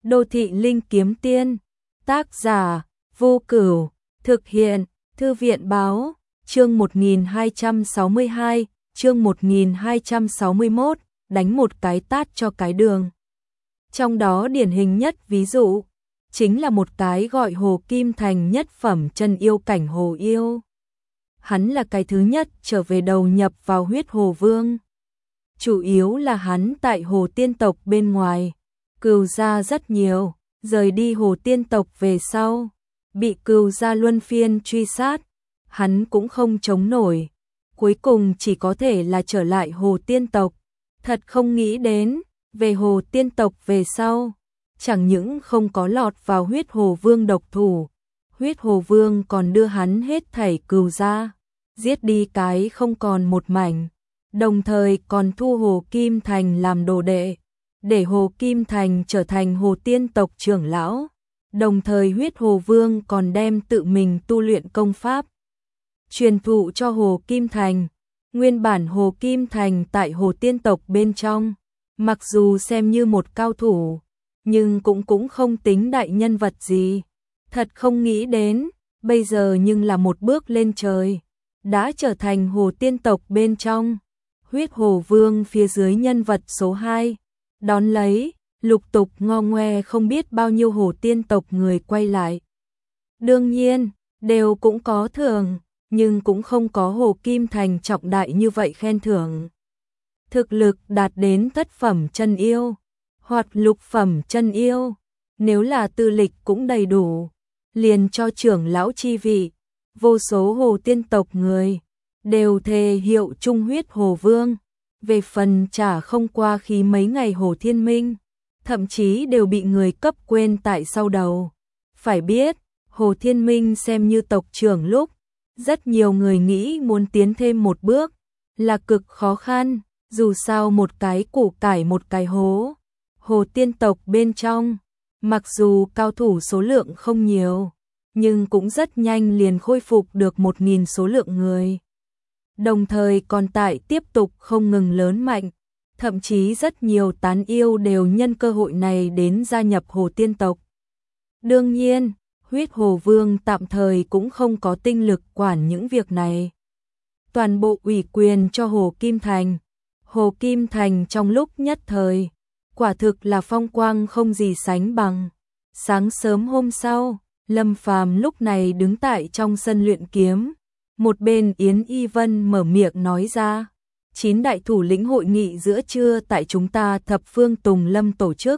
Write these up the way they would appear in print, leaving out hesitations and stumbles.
Đô thị linh kiếm tiên, tác giả, Vô Cửu, thực hiện, Thư viện báo, chương 1262, chương 1261, đánh một cái tát cho cái đường. Trong đó điển hình nhất ví dụ, chính là một cái gọi Hồ Kim Thành nhất phẩm chân yêu cảnh Hồ Yêu. Hắn là cái thứ nhất trở về đầu nhập vào huyết Hồ Vương. Chủ yếu là hắn tại Hồ Tiên tộc bên ngoài, cừu gia rất nhiều, rời đi Hồ Tiên tộc về sau, bị cừu gia luân phiên truy sát, hắn cũng không chống nổi, cuối cùng chỉ có thể là trở lại Hồ Tiên tộc. Thật không nghĩ đến, về Hồ Tiên tộc về sau, chẳng những không có lọt vào huyết Hồ Vương độc thủ, huyết Hồ Vương còn đưa hắn hết thảy cừu gia, giết đi cái không còn một mảnh, đồng thời còn thu Hồ Kim Thành làm đồ đệ, để Hồ Kim Thành trở thành Hồ Tiên tộc trưởng lão, đồng thời huyết Hồ Vương còn đem tự mình tu luyện công pháp truyền thụ cho Hồ Kim Thành. Nguyên bản Hồ Kim Thành tại Hồ Tiên tộc bên trong, mặc dù xem như một cao thủ, nhưng cũng không tính đại nhân vật gì. Thật không nghĩ đến, bây giờ nhưng là một bước lên trời, đã trở thành Hồ Tiên tộc bên trong huyết Hồ Vương phía dưới nhân vật số 2. Đón lấy, lục tục ngo ngoe không biết bao nhiêu Hồ Tiên tộc người quay lại. Đương nhiên, đều cũng có thưởng, nhưng cũng không có Hồ Kim Thành trọng đại như vậy khen thưởng. Thực lực đạt đến thất phẩm chân yêu, hoặc lục phẩm chân yêu, nếu là tư lịch cũng đầy đủ, liền cho trưởng lão chi vị, vô số Hồ Tiên tộc người đều thề hiệu trung huyết Hồ Vương. Về phần trả không qua khí mấy ngày Hồ Thiên Minh, thậm chí đều bị người cấp quên tại sau đầu. Phải biết, Hồ Thiên Minh xem như tộc trưởng lúc, rất nhiều người nghĩ muốn tiến thêm một bước là cực khó khăn, dù sao một cái củ cải một cái hố. Hồ Tiên tộc bên trong, mặc dù cao thủ số lượng không nhiều, nhưng cũng rất nhanh liền khôi phục được 1000 số lượng người. Đồng thời còn tại tiếp tục không ngừng lớn mạnh, thậm chí rất nhiều tán yêu đều nhân cơ hội này đến gia nhập Hồ Tiên tộc. Đương nhiên, huyết Hồ Vương tạm thời cũng không có tinh lực quản những việc này. Toàn bộ ủy quyền cho Hồ Kim Thành. Hồ Kim Thành trong lúc nhất thời, quả thực là phong quang không gì sánh bằng. Sáng sớm hôm sau, Lâm Phàm lúc này đứng tại trong sân luyện kiếm. Một bên Yến Y Vân mở miệng nói ra, 9 đại thủ lĩnh hội nghị giữa trưa tại chúng ta thập phương Tùng Lâm tổ chức.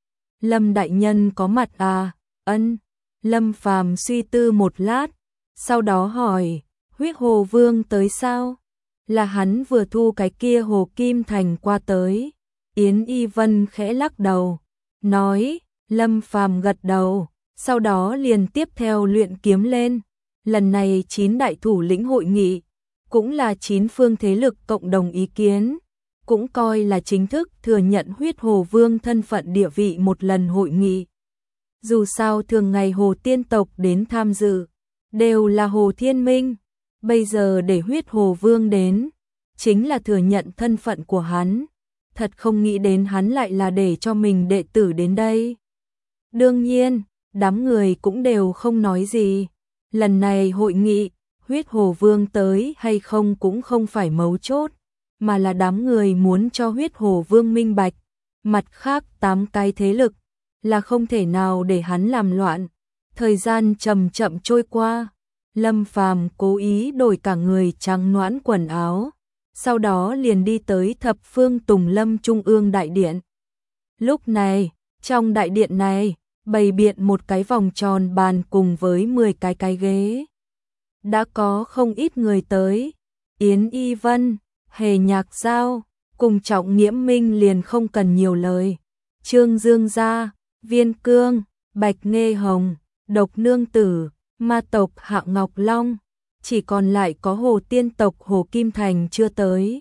Lâm đại nhân có mặt à? Ân. Lâm Phàm suy tư một lát, sau đó hỏi, huyết Hồ Vương tới sao? Là hắn vừa thu cái kia Hồ Kim Thành qua tới. Yến Y Vân khẽ lắc đầu, nói, Lâm Phàm gật đầu, sau đó liền tiếp theo luyện kiếm lên. Lần này 9 đại thủ lĩnh hội nghị, cũng là 9 phương thế lực cộng đồng ý kiến, cũng coi là chính thức thừa nhận huyết Hồ Vương thân phận địa vị một lần hội nghị. Dù sao thường ngày Hồ Tiên tộc đến tham dự, đều là Hồ Thiên Minh, bây giờ để huyết Hồ Vương đến, chính là thừa nhận thân phận của hắn. Thật không nghĩ đến hắn lại là để cho mình đệ tử đến đây. Đương nhiên, đám người cũng đều không nói gì. Lần này hội nghị, huyết Hồ Vương tới hay không cũng không phải mấu chốt, mà là đám người muốn cho huyết Hồ Vương minh bạch. Mặt khác 8 cái thế lực, là không thể nào để hắn làm loạn. Thời gian chậm chậm trôi qua, Lâm Phàm cố ý đổi cả người trắng nõn quần áo, sau đó liền đi tới thập phương Tùng Lâm Trung ương đại điện. Lúc này, trong đại điện này, bày biện một cái vòng tròn bàn cùng với 10 cái ghế. Đã có không ít người tới, Yến Y Vân, Hề Nhạc Giao, cùng Trọng Nghiễm Minh liền không cần nhiều lời. Trương Dương Gia, Viên Cương, Bạch Nghê Hồng, Độc Nương Tử, Ma tộc Hạ Ngọc Long, chỉ còn lại có Hồ Tiên tộc Hồ Kim Thành chưa tới.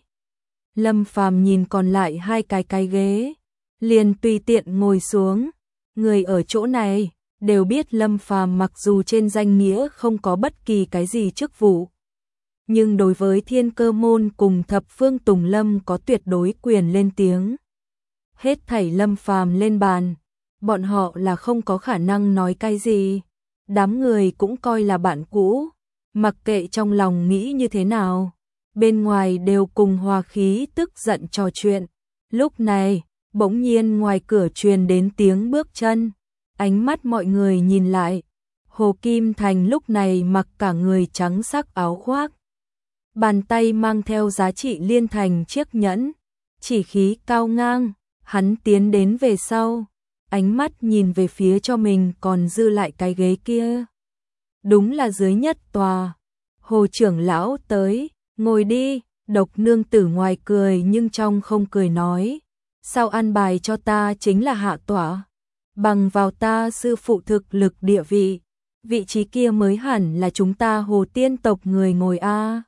Lâm Phàm nhìn còn lại 2 cái ghế, liền tùy tiện ngồi xuống. Người ở chỗ này đều biết Lâm Phàm mặc dù trên danh nghĩa không có bất kỳ cái gì chức vụ, nhưng đối với Thiên Cơ môn cùng thập phương Tùng Lâm có tuyệt đối quyền lên tiếng. Hết thảy Lâm Phàm lên bàn, bọn họ là không có khả năng nói cái gì. Đám người cũng coi là bạn cũ, mặc kệ trong lòng nghĩ như thế nào, bên ngoài đều cùng hòa khí tức giận trò chuyện. Lúc này, bỗng nhiên ngoài cửa truyền đến tiếng bước chân, ánh mắt mọi người nhìn lại. Hồ Kim Thành lúc này mặc cả người trắng sắc áo khoác, bàn tay mang theo giá trị liên thành chiếc nhẫn, chỉ khí cao ngang, hắn tiến đến về sau, ánh mắt nhìn về phía cho mình còn dư lại cái ghế kia. Đúng là dưới nhất tòa. Hồ trưởng lão tới, ngồi đi. Độc nương tử ngoài cười nhưng trong không cười nói, sao an bài cho ta chính là hạ tỏa, bằng vào ta sư phụ thực lực địa vị, vị trí kia mới hẳn là chúng ta Hồ tiên tộc người ngồi a.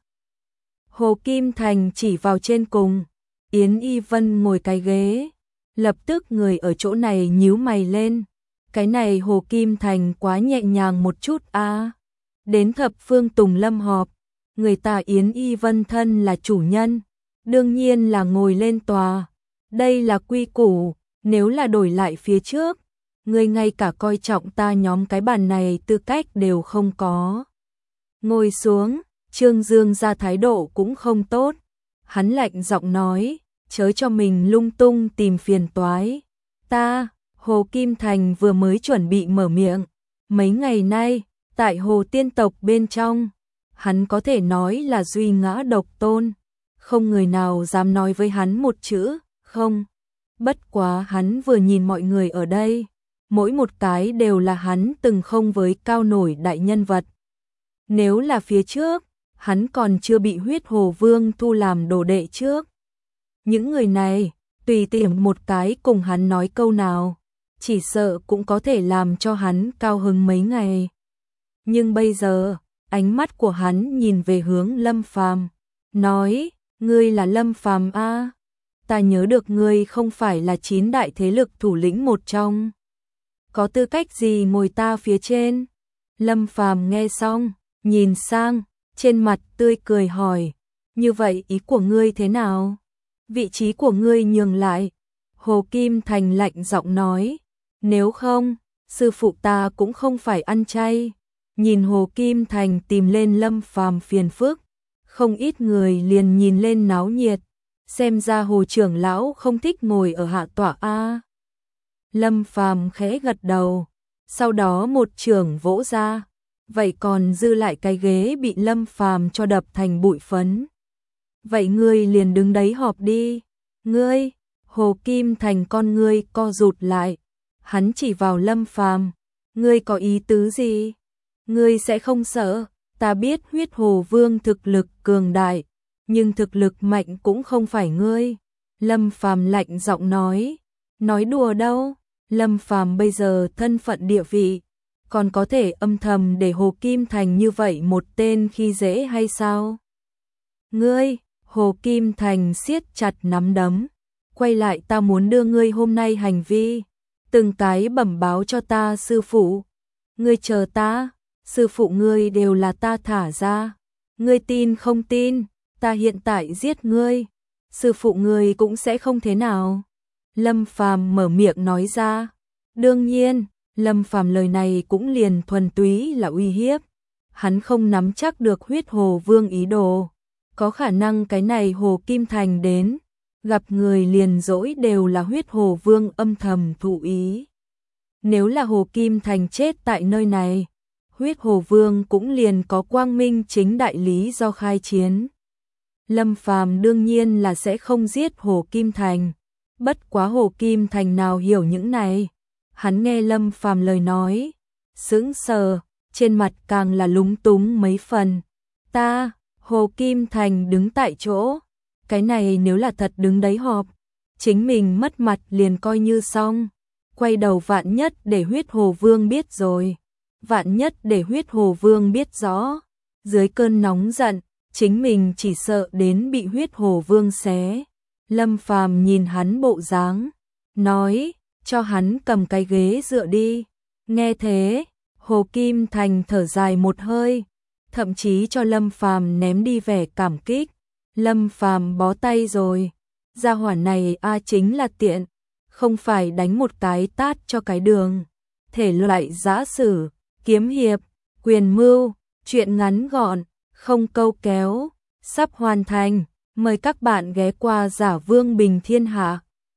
Hồ Kim Thành chỉ vào trên cùng, Yến Y Vân ngồi cái ghế, lập tức người ở chỗ này nhíu mày lên, cái này Hồ Kim Thành quá nhẹ nhàng một chút a. Đến thập phương Tùng Lâm họp, người ta Yến Y Vân thân là chủ nhân, đương nhiên là ngồi lên tòa, đây là quy củ, nếu là đổi lại phía trước, người ngay cả coi trọng ta nhóm cái bàn này tư cách đều không có. Ngồi xuống, Trương Dương ra thái độ cũng không tốt, hắn lạnh giọng nói, chớ cho mình lung tung tìm phiền toái. Ta, Hồ Kim Thành vừa mới chuẩn bị mở miệng, mấy ngày nay, tại Hồ tiên tộc bên trong, hắn có thể nói là duy ngã độc tôn, không người nào dám nói với hắn một chữ, không. Bất quá hắn vừa nhìn mọi người ở đây, mỗi một cái đều là hắn từng không với cao nổi đại nhân vật. Nếu là phía trước, hắn còn chưa bị Huyết Hồ Vương thu làm đồ đệ trước. Những người này, tùy tiện một cái cùng hắn nói câu nào, chỉ sợ cũng có thể làm cho hắn cao hứng mấy ngày. Nhưng bây giờ, ánh mắt của hắn nhìn về hướng Lâm Phàm, nói, ngươi là Lâm Phàm a? Ta nhớ được ngươi không phải là 9 đại thế lực thủ lĩnh một trong. Có tư cách gì ngồi ta phía trên? Lâm Phàm nghe xong, nhìn sang, trên mặt tươi cười hỏi, như vậy ý của ngươi thế nào? Vị trí của ngươi nhường lại. Hồ Kim Thành lạnh giọng nói, nếu không, sư phụ ta cũng không phải ăn chay. Nhìn Hồ Kim Thành tìm lên Lâm Phàm phiền phức, không ít người liền nhìn lên náo nhiệt, xem ra Hồ trưởng lão không thích ngồi ở hạ tọa a. Lâm Phàm khẽ gật đầu, sau đó một chưởng vỗ ra, vậy còn dư lại cái ghế bị Lâm Phàm cho đập thành bụi phấn. Vậy ngươi liền đứng đấy họp đi. Ngươi, Hồ Kim Thành con ngươi co rụt lại, hắn chỉ vào Lâm Phàm, ngươi có ý tứ gì? Ngươi sẽ không sợ, ta biết Huyết Hồ Vương thực lực cường đại, nhưng thực lực mạnh cũng không phải ngươi. Lâm Phàm lạnh giọng nói đùa đâu, Lâm Phàm bây giờ thân phận địa vị, còn có thể âm thầm để Hồ Kim Thành như vậy một tên khi dễ hay sao? Ngươi, Hồ Kim Thành siết chặt nắm đấm, quay lại, ta muốn đưa ngươi hôm nay hành vi, từng cái bẩm báo cho ta sư phụ. Ngươi chờ ta, sư phụ ngươi đều là ta thả ra. Ngươi tin không tin, ta hiện tại giết ngươi, sư phụ ngươi cũng sẽ không thế nào. Lâm Phàm mở miệng nói ra. Đương nhiên, Lâm Phàm lời này cũng liền thuần túy là uy hiếp. Hắn không nắm chắc được Huyết Hồ Vương ý đồ. Có khả năng cái này Hồ Kim Thành đến, gặp người liền dỗi đều là Huyết Hồ Vương âm thầm thụ ý. Nếu là Hồ Kim Thành chết tại nơi này, Huyết Hồ Vương cũng liền có quang minh chính đại lý do khai chiến. Lâm Phàm đương nhiên là sẽ không giết Hồ Kim Thành. Bất quá Hồ Kim Thành nào hiểu những này. Hắn nghe Lâm Phàm lời nói, sững sờ, trên mặt càng là lúng túng mấy phần. Ta, Hồ Kim Thành đứng tại chỗ, cái này nếu là thật đứng đấy họp, chính mình mất mặt liền coi như xong. Quay đầu vạn nhất để Huyết Hồ Vương biết rồi, vạn nhất để Huyết Hồ Vương biết rõ, dưới cơn nóng giận, chính mình chỉ sợ đến bị Huyết Hồ Vương xé. Lâm Phàm nhìn hắn bộ dáng, nói, cho hắn cầm cái ghế dựa đi. Nghe thế, Hồ Kim Thành thở dài một hơi, thậm chí cho Lâm Phàm ném đi vẻ cảm kích. Lâm Phàm bó tay rồi, gia hỏa này chính là tiện, không phải đánh một cái tát cho cái đường. Thể loại giã sử, kiếm hiệp, quyền mưu, truyện ngắn gọn, không câu kéo, sắp hoàn thành. Mời các bạn ghé qua Giả Vương Bình Thiên Hạ.